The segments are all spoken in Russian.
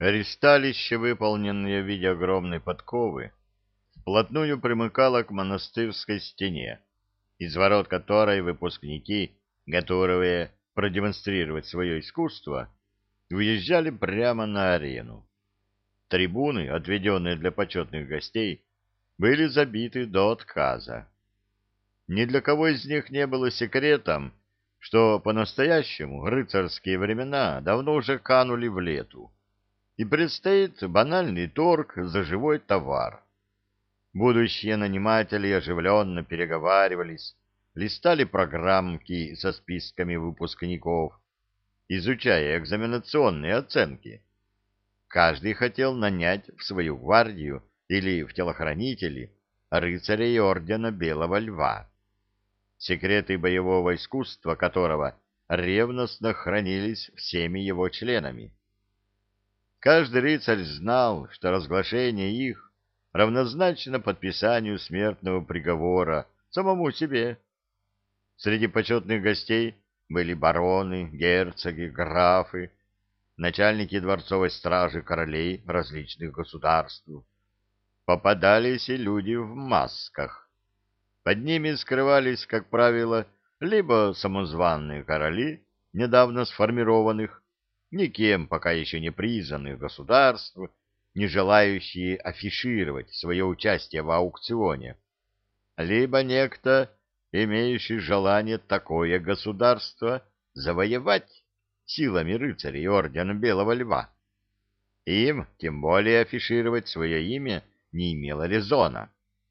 Ристалище, выполненное в виде огромной подковы, вплотную примыкало к монастырской стене, из ворот которой выпускники, готовые продемонстрировать свое искусство, выезжали прямо на арену. Трибуны, отведенные для почетных гостей, были забиты до отказа. Ни для кого из них не было секретом, что по-настоящему рыцарские времена давно уже канули в лету, и предстоит банальный торг за живой товар. Будущие наниматели оживленно переговаривались, листали программки со списками выпускников, изучая экзаменационные оценки. Каждый хотел нанять в свою гвардию или в телохранители рыцарей ордена Белого Льва, секреты боевого искусства которого ревностно хранились всеми его членами. Каждый рыцарь знал, что разглашение их равнозначно подписанию смертного приговора самому себе. Среди почетных гостей были бароны, герцоги, графы, начальники дворцовой стражи королей различных государств. Попадались и люди в масках. Под ними скрывались, как правило, либо самозванные короли, недавно сформированных, никем пока еще не признанных государств, не желающие афишировать свое участие в аукционе, либо некто, имеющий желание такое государство завоевать силами рыцарей ордена Белого Льва. Им, тем более, афишировать свое имя не имело резона.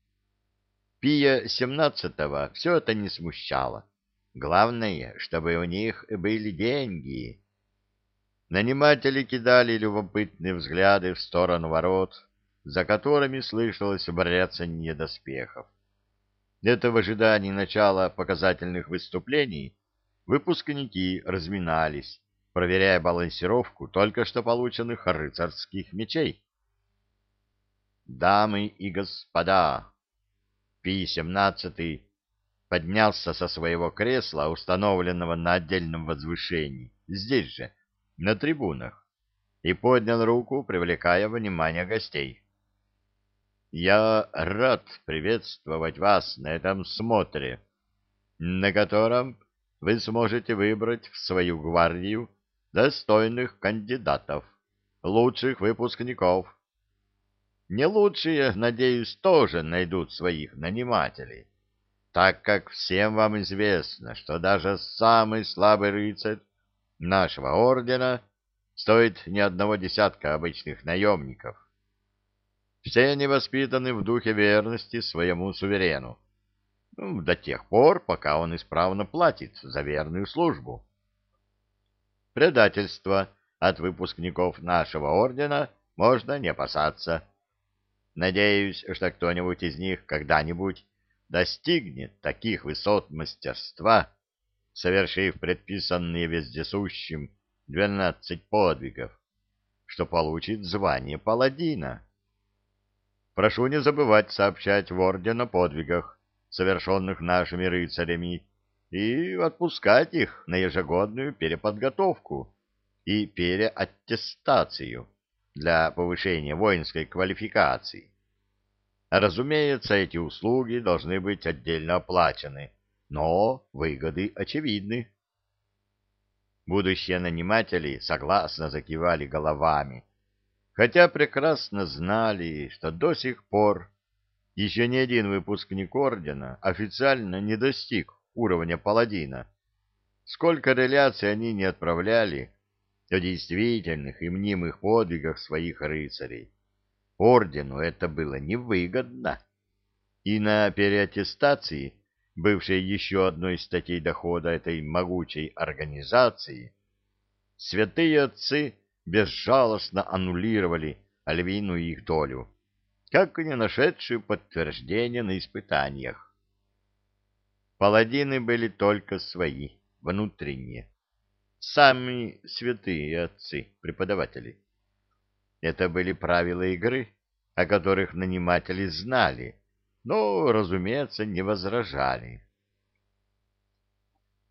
Пия XVII все это не смущало. Главное, чтобы у них были деньги. Наниматели кидали любопытные взгляды в сторону ворот, за которыми слышалось бряцанье доспехов. Это в ожидании начала показательных выступлений выпускники разминались, проверяя балансировку только что полученных рыцарских мечей. «Дамы и господа!» Пий XVII поднялся со своего кресла, установленного на отдельном возвышении, здесь же, на трибунах, и поднял руку, привлекая внимание гостей. «Я рад приветствовать вас на этом смотре, на котором вы сможете выбрать в свою гвардию достойных кандидатов, лучших выпускников. Не лучшие, надеюсь, тоже найдут своих нанимателей, так как всем вам известно, что даже самый слабый рыцарь нашего ордена стоит не одного десятка обычных наемников. Все они воспитаны в духе верности своему суверену, до тех пор, пока он исправно платит за верную службу. Предательства от выпускников нашего ордена можно не опасаться. Надеюсь, что кто-нибудь из них когда-нибудь достигнет таких высот мастерства, совершив предписанные вездесущим 12 подвигов, что получит звание паладина. Прошу не забывать сообщать в орден о подвигах, совершенных нашими рыцарями, и отпускать их на ежегодную переподготовку и переаттестацию для повышения воинской квалификации. Разумеется, эти услуги должны быть отдельно оплачены, но выгоды очевидны. Будущие наниматели согласно закивали головами, хотя прекрасно знали, что до сих пор еще ни один выпускник ордена официально не достиг уровня паладина. Сколько реляций они не отправляли о действительных и мнимых подвигах своих рыцарей, ордену это было невыгодно. И на переаттестации, бывшей еще одной из статей дохода этой могучей организации, святые отцы безжалостно аннулировали львиную их долю, как и не нашедшую подтверждения на испытаниях. Паладины были только свои, внутренние, сами святые отцы-преподаватели. Это были правила игры, о которых наниматели знали, но, разумеется, не возражали.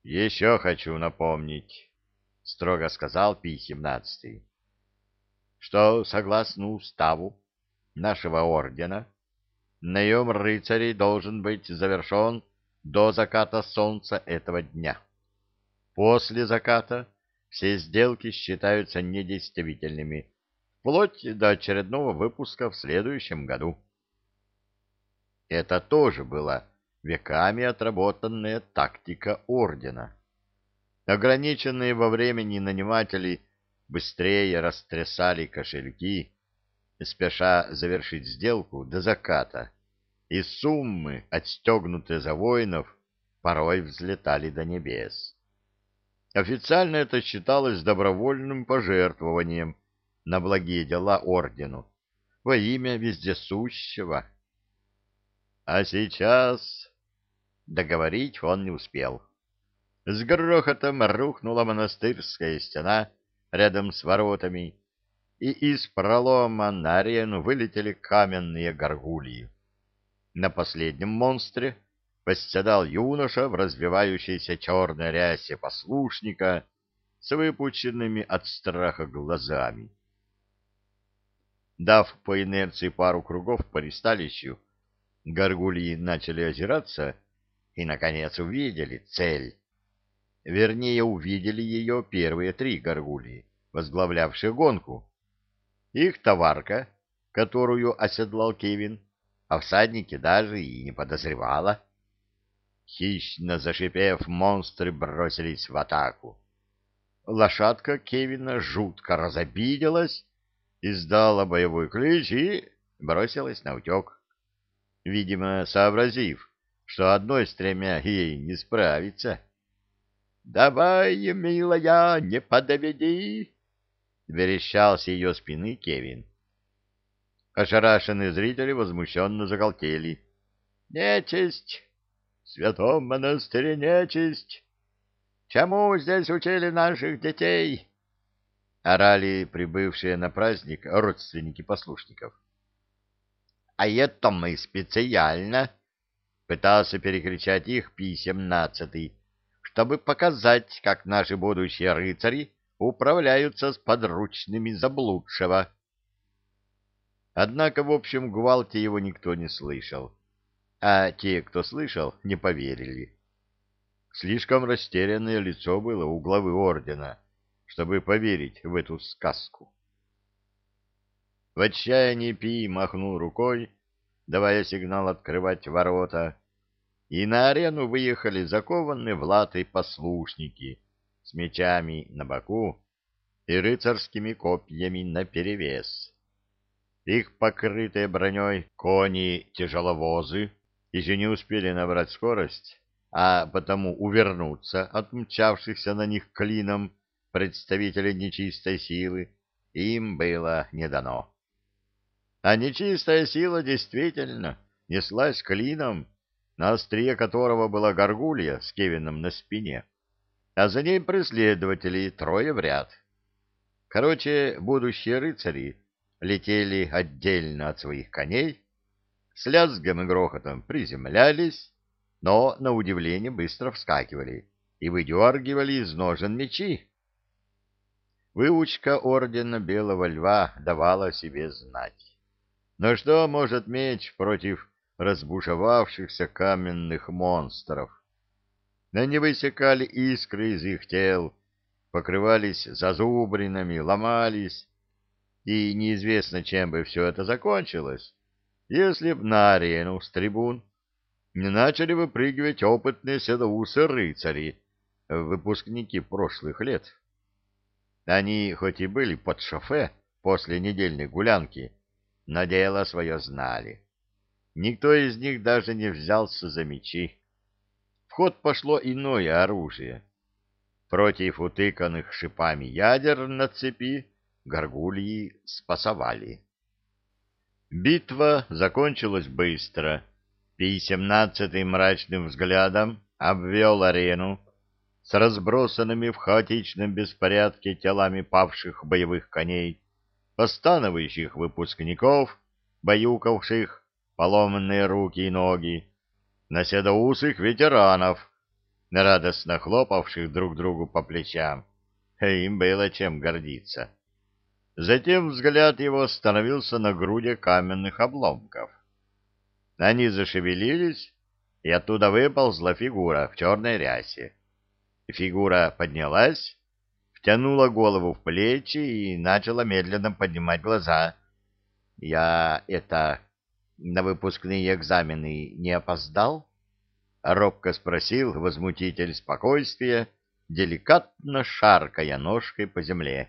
«Еще хочу напомнить», — строго сказал Пий XVII, что, согласно уставу нашего ордена, наем рыцарей должен быть завершен до заката солнца этого дня. После заката все сделки считаются недействительными, вплоть до очередного выпуска в следующем году. Это тоже была веками отработанная тактика ордена. Ограниченные во времени наниматели быстрее растрясали кошельки, спеша завершить сделку до заката, и суммы, отстегнутые за воинов, порой взлетали до небес. Официально это считалось добровольным пожертвованием на благие дела ордену во имя вездесущего. А сейчас договорить он не успел. С грохотом рухнула монастырская стена рядом с воротами, и из пролома на арену вылетели каменные горгульи. На последнем монстре восседал юноша в развивающейся черной рясе послушника с выпученными от страха глазами. Дав по инерции пару кругов по ристалищу, горгульи начали озираться и, наконец, увидели цель. Вернее, увидели ее первые 3 горгульи, возглавлявшие гонку. Их товарка, которую оседлал Кевин, о всаднике даже и не подозревала. Хищно зашипев, монстры бросились в атаку. Лошадка Кевина жутко разобиделась, издала боевой клич и бросилась наутек. Видимо, сообразив, что одной с 3 ей не справиться. «Давай, милая, не подведи!» — верещал с ее спины Кевин. Ошарашенные зрители возмущенно загалдели. «Нечисть! В святом монастыре нечисть! Чему здесь учили наших детей?» — орали прибывшие на праздник родственники послушников. «А это мы специально!» — пытался перекричать их Пий-17, чтобы показать, как наши будущие рыцари управляются с подручными заблудшего. Однако в общем гвалте его никто не слышал, а те, кто слышал, не поверили. Слишком растерянное лицо было у главы ордена, чтобы поверить в эту сказку. В отчаянии Пий махнул рукой, давая сигнал открывать ворота, и на арену выехали закованные в латы послушники с мечами на боку и рыцарскими копьями наперевес. Их покрытые броней кони-тяжеловозы еще не успели набрать скорость, а потому увернуться от мчавшихся на них клином представителей нечистой силы им было не дано. А нечистая сила действительно неслась клином, на острие которого была горгулья с Кевином на спине, а за ней преследователи 3 в ряд. Короче, будущие рыцари летели отдельно от своих коней, с лязгом и грохотом приземлялись, но, на удивление, быстро вскакивали и выдергивали из ножен мечи. Выучка ордена Белого Льва давала о себе знать. Но что может меч против разбушевавшихся каменных монстров? Они высекали искры из их тел, покрывались зазубринами, ломались, и неизвестно, чем бы все это закончилось, если б на арену с трибун не начали выпрыгивать опытные седоусы рыцари, выпускники прошлых лет. Они хоть и были под шофе после недельной гулянки, но дело свое знали. Никто из них даже не взялся за мечи. В ход пошло иное оружие. Против утыканных шипами ядер на цепи горгульи спасовали. Битва закончилась быстро. Пий-17 мрачным взглядом обвел арену с разбросанными в хаотичном беспорядке телами павших боевых коней, постановающих выпускников, баюкавших поломанные руки и ноги, наседоусых ветеранов, радостно хлопавших друг другу по плечам. Им было чем гордиться. Затем взгляд его остановился на груди каменных обломков. Они зашевелились, и оттуда выползла фигура в черной рясе. Фигура поднялась, втянула голову в плечи и начала медленно поднимать глаза. «Я на выпускные экзамены не опоздал?» — робко спросил возмутитель спокойствия, деликатно шаркая ножкой по земле.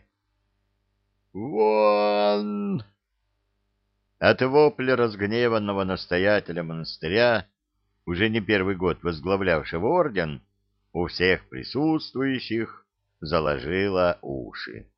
«Вон!» От вопля разгневанного настоятеля монастыря, уже не первый год возглавлявшего орден, у всех присутствующих заложило уши.